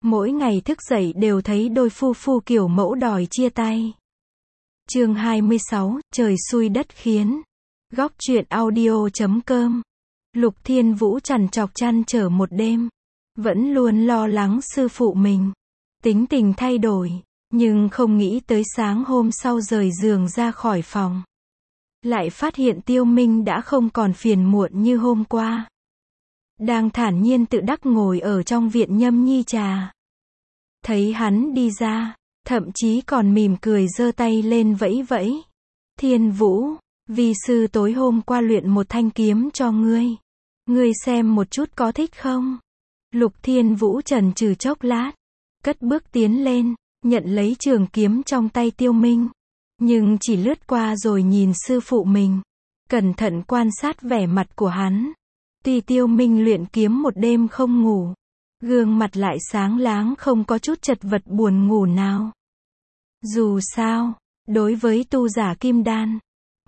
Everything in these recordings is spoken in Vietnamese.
Mỗi ngày thức dậy đều thấy đôi phu phu kiểu mẫu đòi chia tay. Chương 26, trời xui đất khiến. Góc truyện audio.com. Lục Thiên Vũ trằn trọc trăn trở một đêm. Vẫn luôn lo lắng sư phụ mình. Tính tình thay đổi, nhưng không nghĩ tới sáng hôm sau rời giường ra khỏi phòng. Lại phát hiện Tiêu Minh đã không còn phiền muộn như hôm qua. Đang thản nhiên tự đắc ngồi ở trong viện nhâm nhi trà. Thấy hắn đi ra, thậm chí còn mỉm cười giơ tay lên vẫy vẫy. Thiên Vũ, vi sư tối hôm qua luyện một thanh kiếm cho ngươi. Ngươi xem một chút có thích không? Lục Thiên Vũ chần chừ chốc lát, cất bước tiến lên, nhận lấy trường kiếm trong tay Tiêu Minh. Nhưng chỉ lướt qua rồi nhìn sư phụ mình, cẩn thận quan sát vẻ mặt của hắn. Tuy Tiêu Minh luyện kiếm một đêm không ngủ, gương mặt lại sáng láng không có chút chật vật buồn ngủ nào. Dù sao, đối với tu giả kim đan,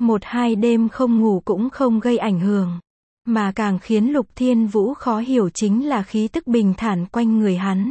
1-2 đêm không ngủ cũng không gây ảnh hưởng. Mà càng khiến Lục Thiên Vũ khó hiểu chính là khí tức bình thản quanh người hắn.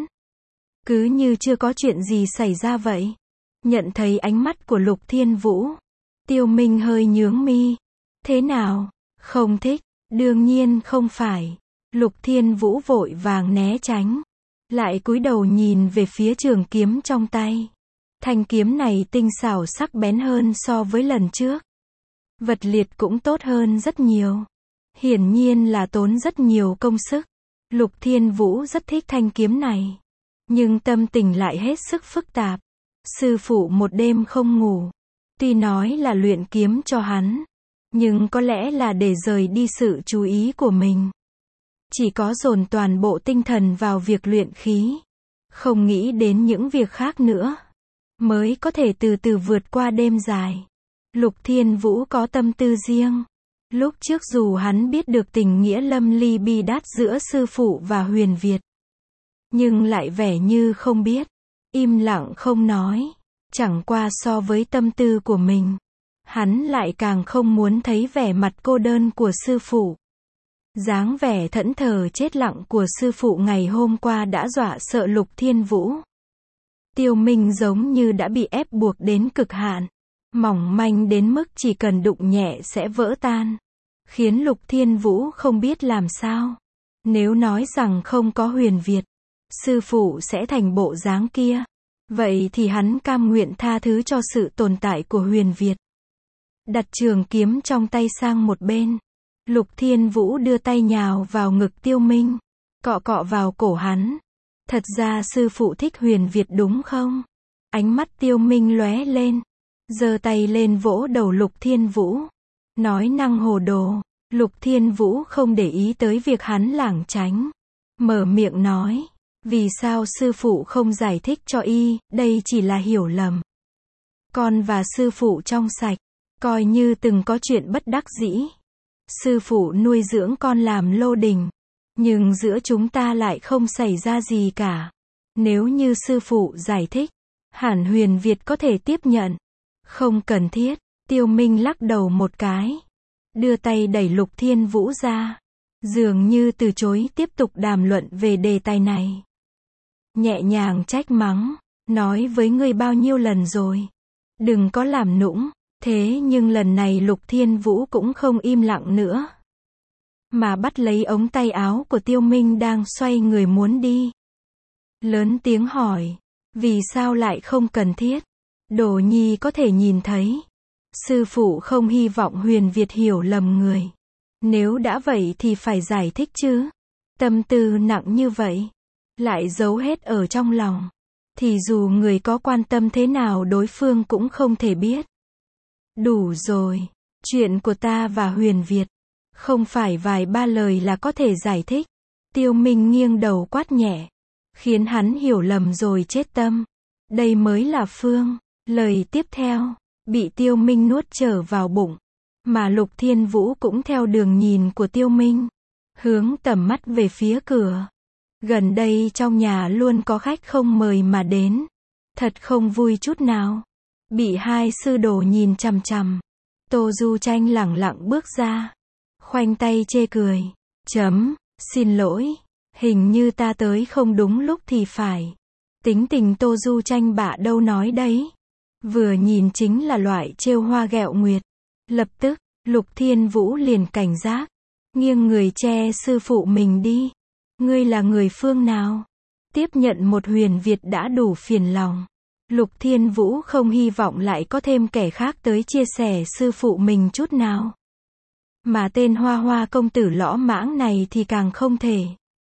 Cứ như chưa có chuyện gì xảy ra vậy. Nhận thấy ánh mắt của Lục Thiên Vũ, Tiêu Minh hơi nhướng mi. Thế nào? Không thích? Đương nhiên không phải. Lục Thiên Vũ vội vàng né tránh. Lại cúi đầu nhìn về phía trường kiếm trong tay. Thanh kiếm này tinh xảo sắc bén hơn so với lần trước. Vật liệt cũng tốt hơn rất nhiều. Hiển nhiên là tốn rất nhiều công sức. Lục Thiên Vũ rất thích thanh kiếm này. Nhưng tâm tình lại hết sức phức tạp. Sư phụ một đêm không ngủ. Tuy nói là luyện kiếm cho hắn, nhưng có lẽ là để rời đi sự chú ý của mình. Chỉ có dồn toàn bộ tinh thần vào việc luyện khí. Không nghĩ đến những việc khác nữa. Mới có thể từ từ vượt qua đêm dài. Lục Thiên Vũ có tâm tư riêng. Lúc trước dù hắn biết được tình nghĩa lâm ly bi đát giữa sư phụ và Huyền Việt, nhưng lại vẻ như không biết. Im lặng không nói. Chẳng qua so với tâm tư của mình, hắn lại càng không muốn thấy vẻ mặt cô đơn của sư phụ. Dáng vẻ thẫn thờ chết lặng của sư phụ ngày hôm qua đã dọa sợ Lục Thiên Vũ. Tiêu Minh giống như đã bị ép buộc đến cực hạn. Mỏng manh đến mức chỉ cần đụng nhẹ sẽ vỡ tan. Khiến Lục Thiên Vũ không biết làm sao. Nếu nói rằng không có Huyền Việt, sư phụ sẽ thành bộ dáng kia. Vậy thì hắn cam nguyện tha thứ cho sự tồn tại của Huyền Việt. Đặt trường kiếm trong tay sang một bên. Lục Thiên Vũ đưa tay nhào vào ngực Tiêu Minh. Cọ cọ vào cổ hắn. Thật ra sư phụ thích Huyền Việt đúng không? Ánh mắt Tiêu Minh lóe lên. Giơ tay lên vỗ đầu Lục Thiên Vũ. Nói năng hồ đồ. Lục Thiên Vũ không để ý tới việc hắn lảng tránh. Mở miệng nói. Vì sao sư phụ không giải thích cho y, đây chỉ là hiểu lầm. Con và sư phụ trong sạch, coi như từng có chuyện bất đắc dĩ. Sư phụ nuôi dưỡng con làm lô đình, nhưng giữa chúng ta lại không xảy ra gì cả. Nếu như sư phụ giải thích, hẳn Huyền Việt có thể tiếp nhận. Không cần thiết. Tiêu Minh lắc đầu một cái, đưa tay đẩy Lục Thiên Vũ ra, dường như từ chối tiếp tục đàm luận về đề tài này. Nhẹ nhàng trách mắng, nói với ngươi bao nhiêu lần rồi, đừng có làm nũng. Thế nhưng lần này Lục Thiên Vũ cũng không im lặng nữa, mà bắt lấy ống tay áo của Tiêu Minh đang xoay người muốn đi. Lớn tiếng hỏi, vì sao lại không cần thiết? Đồ nhi có thể nhìn thấy. Sư phụ không hy vọng Huyền Việt hiểu lầm người. Nếu đã vậy thì phải giải thích chứ. Tâm tư nặng như vậy, lại giấu hết ở trong lòng, thì dù người có quan tâm thế nào đối phương cũng không thể biết. Đủ rồi. Chuyện của ta và Huyền Việt, không phải vài ba lời là có thể giải thích. Tiêu Minh nghiêng đầu quát nhẹ, khiến hắn hiểu lầm rồi chết tâm. Đây mới là phương. Lời tiếp theo, bị Tiêu Minh nuốt trở vào bụng. Mà Lục Thiên Vũ cũng theo đường nhìn của Tiêu Minh, hướng tầm mắt về phía cửa. Gần đây trong nhà luôn có khách không mời mà đến. Thật không vui chút nào. Bị hai sư đồ nhìn chằm chằm. Tô Du Tranh lẳng lặng bước ra, khoanh tay chê cười. Xin lỗi. Hình như ta tới không đúng lúc thì phải. Tính tình Tô Du Tranh bạ đâu nói đấy. Vừa nhìn chính là loại trêu hoa ghẹo nguyệt. Lập tức, Lục Thiên Vũ liền cảnh giác. Nghiêng người che sư phụ mình đi. Ngươi là người phương nào? Tiếp nhận một huyền Việt đã đủ phiền lòng. Lục Thiên Vũ không hy vọng lại có thêm kẻ khác tới chia sẻ sư phụ mình chút nào. Mà tên Hoa Hoa công tử lõ mãng này thì càng không thể.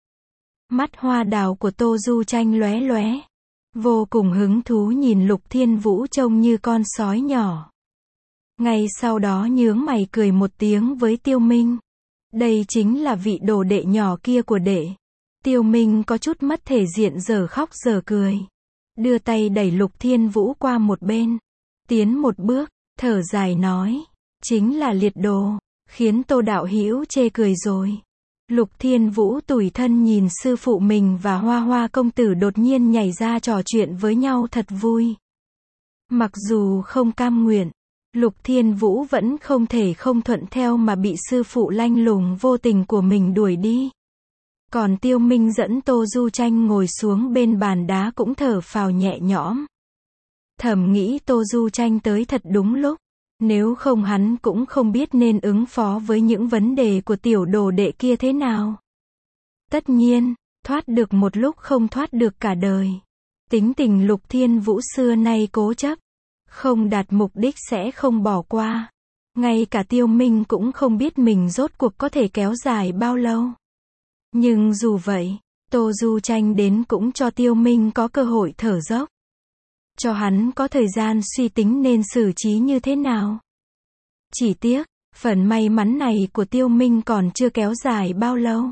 Mắt hoa đào của Tô Du Tranh lóe lóe. Vô cùng hứng thú nhìn Lục Thiên Vũ trông như con sói nhỏ. Ngay sau đó nhướng mày cười một tiếng với Tiêu Minh. Đây chính là vị đồ đệ nhỏ kia của đệ. Tiêu Minh có chút mất thể diện giờ khóc giờ cười. Đưa tay đẩy Lục Thiên Vũ qua một bên. Tiến một bước, thở dài nói. Chính là liệt đồ. Khiến Tô đạo hữu chê cười rồi. Lục Thiên Vũ tủi thân nhìn sư phụ mình và Hoa Hoa công tử đột nhiên nhảy ra trò chuyện với nhau thật vui. Mặc dù không cam nguyện, Lục Thiên Vũ vẫn không thể không thuận theo mà bị sư phụ lanh lùng vô tình của mình đuổi đi. Còn Tiêu Minh dẫn Tô Du Tranh ngồi xuống bên bàn đá cũng thở phào nhẹ nhõm. Thầm nghĩ Tô Du Tranh tới thật đúng lúc. Nếu không hắn cũng không biết nên ứng phó với những vấn đề của tiểu đồ đệ kia thế nào. Tất nhiên, thoát được một lúc không thoát được cả đời. Tính tình Lục Thiên Vũ xưa nay cố chấp. Không đạt mục đích sẽ không bỏ qua. Ngay cả Tiêu Minh cũng không biết mình rốt cuộc có thể kéo dài bao lâu. Nhưng dù vậy, Tô Du Tranh đến cũng cho Tiêu Minh có cơ hội thở dốc. Cho hắn có thời gian suy tính nên xử trí như thế nào. Chỉ tiếc, phần may mắn này của Tiêu Minh còn chưa kéo dài bao lâu.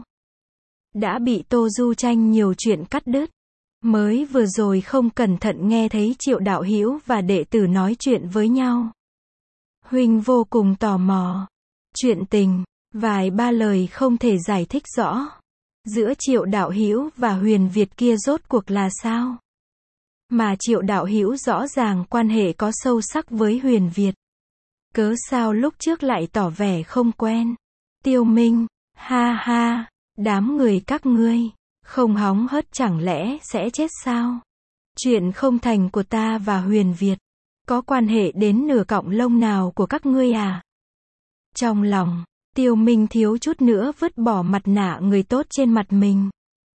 Đã bị Tô Du Tranh nhiều chuyện cắt đứt. Mới vừa rồi không cẩn thận nghe thấy Triệu đạo hữu và đệ tử nói chuyện với nhau. Huynh vô cùng tò mò. Chuyện tình, vài ba lời không thể giải thích rõ. Giữa Triệu đạo hữu và Huyền Việt kia rốt cuộc là sao? Mà Triệu đạo hữu rõ ràng quan hệ có sâu sắc với Huyền Việt. Cớ sao lúc trước lại tỏ vẻ không quen? Tiêu Minh, ha ha, đám người các ngươi, không hóng hớt chẳng lẽ sẽ chết sao? Chuyện không thành của ta và Huyền Việt, có quan hệ đến nửa cọng lông nào của các ngươi à? Trong lòng, Tiêu Minh thiếu chút nữa vứt bỏ mặt nạ người tốt trên mặt mình.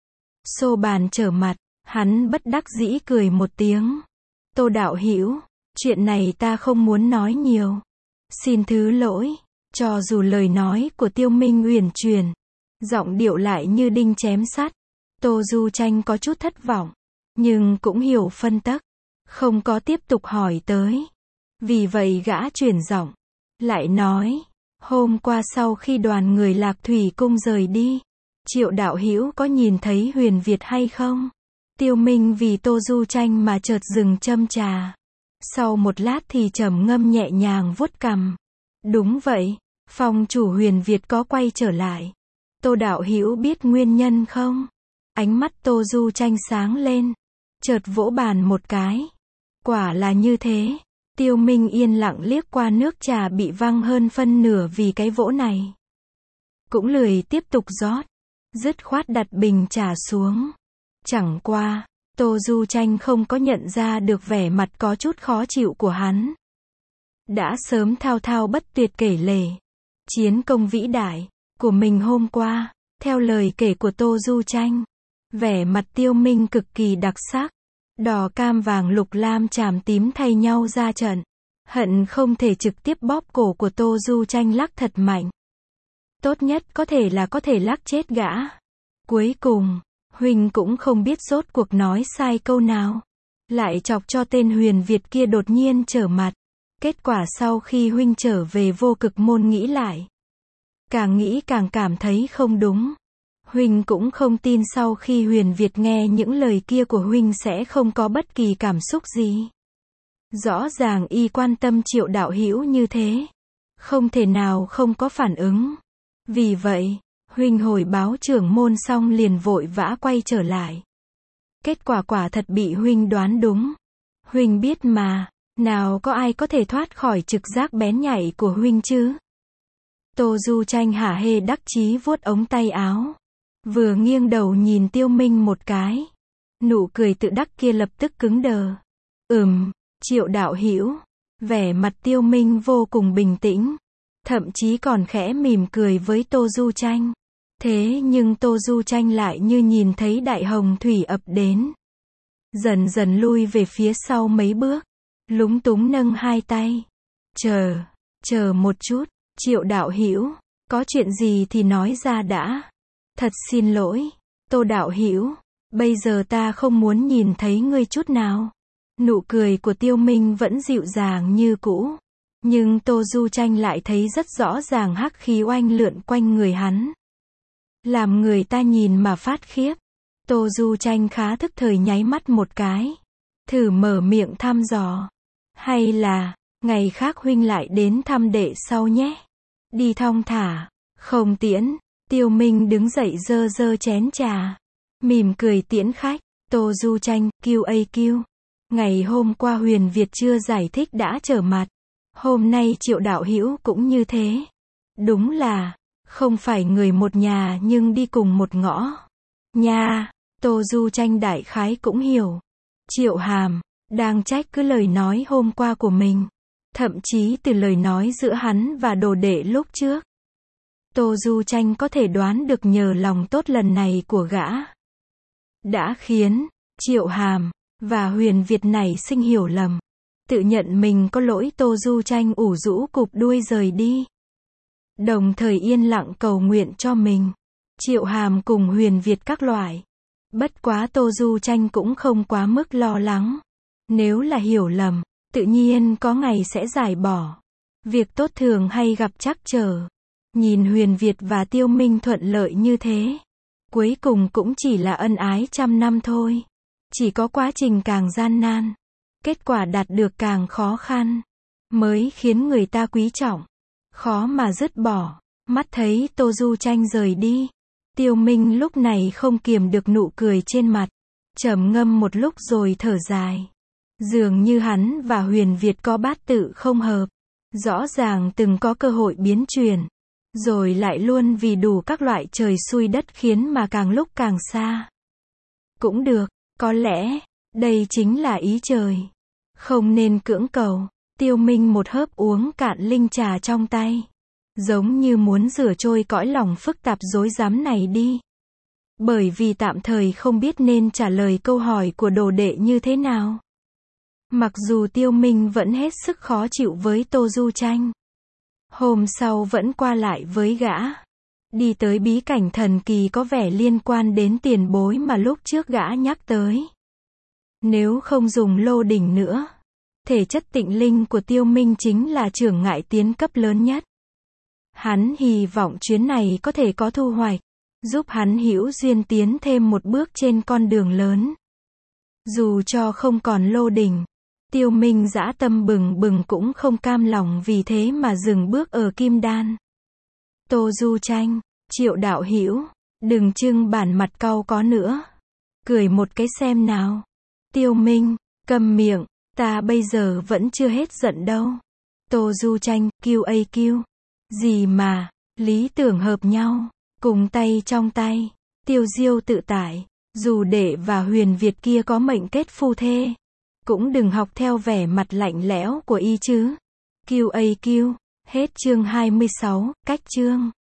Xô bàn trở mặt, hắn bất đắc dĩ cười một tiếng. Tô đạo hữu, chuyện này ta không muốn nói nhiều. Xin thứ lỗi. Cho dù lời nói của Tiêu Minh uyển chuyển, giọng điệu lại như đinh chém sắt. Tô Du Tranh có chút thất vọng, nhưng cũng hiểu phân tắc, không có tiếp tục hỏi tới. Vì vậy gã chuyển giọng, lại nói, hôm qua sau khi đoàn người Lạc Thủy Cung rời đi, Triệu đạo hữu có nhìn thấy Huyền Việt hay không? Tiêu Minh vì Tô Du Tranh mà chợt dừng châm trà. Sau một lát thì trầm ngâm nhẹ nhàng vuốt cằm. Đúng vậy, phong chủ Huyền Việt có quay trở lại. Tô đạo hữu biết nguyên nhân không? Ánh mắt Tô Du Tranh sáng lên, chợt vỗ bàn một cái. Quả là như thế. Tiêu Minh yên lặng liếc qua nước trà bị văng hơn phân nửa vì cái vỗ này. Cũng lười tiếp tục rót, dứt khoát đặt bình trà xuống. Chẳng qua, Tô Du Tranh không có nhận ra được vẻ mặt có chút khó chịu của hắn. Đã sớm thao thao bất tuyệt kể lể chiến công vĩ đại của mình hôm qua, theo lời kể của Tô Du Tranh. Vẻ mặt Tiêu Minh cực kỳ đặc sắc, đỏ cam vàng lục lam chàm tím thay nhau ra trận, hận không thể trực tiếp bóp cổ của Tô Du Tranh lắc thật mạnh. Tốt nhất có thể lắc chết gã. Cuối cùng, huynh cũng không biết rốt cuộc nói sai câu nào, lại chọc cho tên Huyền Việt kia đột nhiên trở mặt. Kết quả sau khi huynh trở về Vô Cực Môn nghĩ lại, càng nghĩ càng cảm thấy không đúng. Huynh cũng không tin sau khi Huyền Việt nghe những lời kia của huynh sẽ không có bất kỳ cảm xúc gì. Rõ ràng y quan tâm Triệu đạo hữu như thế, không thể nào không có phản ứng. Vì vậy, huynh hồi báo trưởng môn xong liền vội vã quay trở lại. Kết quả quả thật bị huynh đoán đúng. Huynh biết mà, nào có ai có thể thoát khỏi trực giác bén nhạy của huynh chứ? Tô Du Tranh hả hê đắc chí vuốt ống tay áo. Vừa nghiêng đầu nhìn Tiêu Minh một cái. Nụ cười tự đắc kia lập tức cứng đờ. Triệu đạo hữu. Vẻ mặt Tiêu Minh vô cùng bình tĩnh. Thậm chí còn khẽ mỉm cười với Tô Du Tranh. Thế nhưng Tô Du Tranh lại như nhìn thấy đại hồng thủy ập đến. Dần dần lui về phía sau mấy bước. Lúng túng nâng hai tay. Chờ một chút, Triệu đạo hữu, có chuyện gì thì nói ra đã. Thật xin lỗi, Tô đạo hữu, bây giờ ta không muốn nhìn thấy ngươi chút nào. Nụ cười của Tiêu Minh vẫn dịu dàng như cũ. Nhưng Tô Du Tranh lại thấy rất rõ ràng hắc khí oanh lượn quanh người hắn. Làm người ta nhìn mà phát khiếp. Tô Du Tranh khá thức thời nháy mắt một cái. Thử mở miệng thăm dò. Hay là, ngày khác huynh lại đến thăm đệ sau nhé. Đi thong thả, không tiễn. Tiêu Minh đứng dậy giơ giơ chén trà. Mỉm cười tiễn khách. Tô Du Tranh, QAQ. Ngày hôm qua Huyền Việt chưa giải thích đã trở mặt. Hôm nay Triệu đạo hữu cũng như thế. Đúng là, không phải người một nhà nhưng đi cùng một ngõ. Nha, Tô Du Tranh đại khái cũng hiểu. Triệu Hàm, đang trách cứ lời nói hôm qua của mình. Thậm chí từ lời nói giữa hắn và đồ đệ lúc trước. Tô Du Tranh có thể đoán được nhờ lòng tốt lần này của gã. Đã khiến Triệu Hàm và Huyền Việt nảy sinh hiểu lầm. Tự nhận mình có lỗi. Tô Du Tranh ủ rũ cụp đuôi rời đi. Đồng thời yên lặng cầu nguyện cho mình, Triệu Hàm cùng Huyền Việt các loại. Bất quá Tô Du Tranh cũng không quá mức lo lắng. Nếu là hiểu lầm, tự nhiên có ngày sẽ giải bỏ. Việc tốt thường hay gặp trắc trở. Nhìn Huyền Việt và Tiêu Minh thuận lợi như thế. Cuối cùng cũng chỉ là ân ái trăm năm thôi. Chỉ có quá trình càng gian nan, kết quả đạt được càng khó khăn, mới khiến người ta quý trọng. Khó mà dứt bỏ. Mắt thấy Tô Du Tranh rời đi. Tiêu Minh lúc này không kiềm được nụ cười trên mặt. Trầm ngâm một lúc rồi thở dài. Dường như hắn và Huyền Việt có bát tự không hợp. Rõ ràng từng có cơ hội biến chuyển. Rồi lại luôn vì đủ các loại trời xui đất khiến mà càng lúc càng xa. Cũng được, có lẽ, đây chính là ý trời. Không nên cưỡng cầu. Tiêu Minh một hớp uống cạn linh trà trong tay. Giống như muốn rửa trôi cõi lòng phức tạp rối rắm này đi. Bởi vì tạm thời không biết nên trả lời câu hỏi của đồ đệ như thế nào. Mặc dù Tiêu Minh vẫn hết sức khó chịu với Tô Du Tranh. Hôm sau vẫn qua lại với gã. Đi tới bí cảnh thần kỳ có vẻ liên quan đến tiền bối mà lúc trước gã nhắc tới. Nếu không dùng lô đỉnh nữa, thể chất tịnh linh của Tiêu Minh chính là chướng ngại tiến cấp lớn nhất. Hắn hy vọng chuyến này có thể có thu hoạch, giúp hắn hữu duyên tiến thêm một bước trên con đường lớn. Dù cho không còn lô đỉnh, Tiêu Minh dã tâm bừng bừng cũng không cam lòng vì thế mà dừng bước ở Kim Đan. Tô Du Tranh, Triệu đạo hữu, đừng trưng bản mặt cau có nữa. Cười một cái xem nào. Tiêu Minh, câm miệng, ta bây giờ vẫn chưa hết giận đâu. Tô Du Tranh, QAQ. Gì mà, lý tưởng hợp nhau, cùng tay trong tay, tiêu diêu tự tại. Dù đệ và Huyền Việt kia có mệnh kết phu thê, cũng đừng học theo vẻ mặt lạnh lẽo của y chứ. QAQ, hết chương 26, cách chương.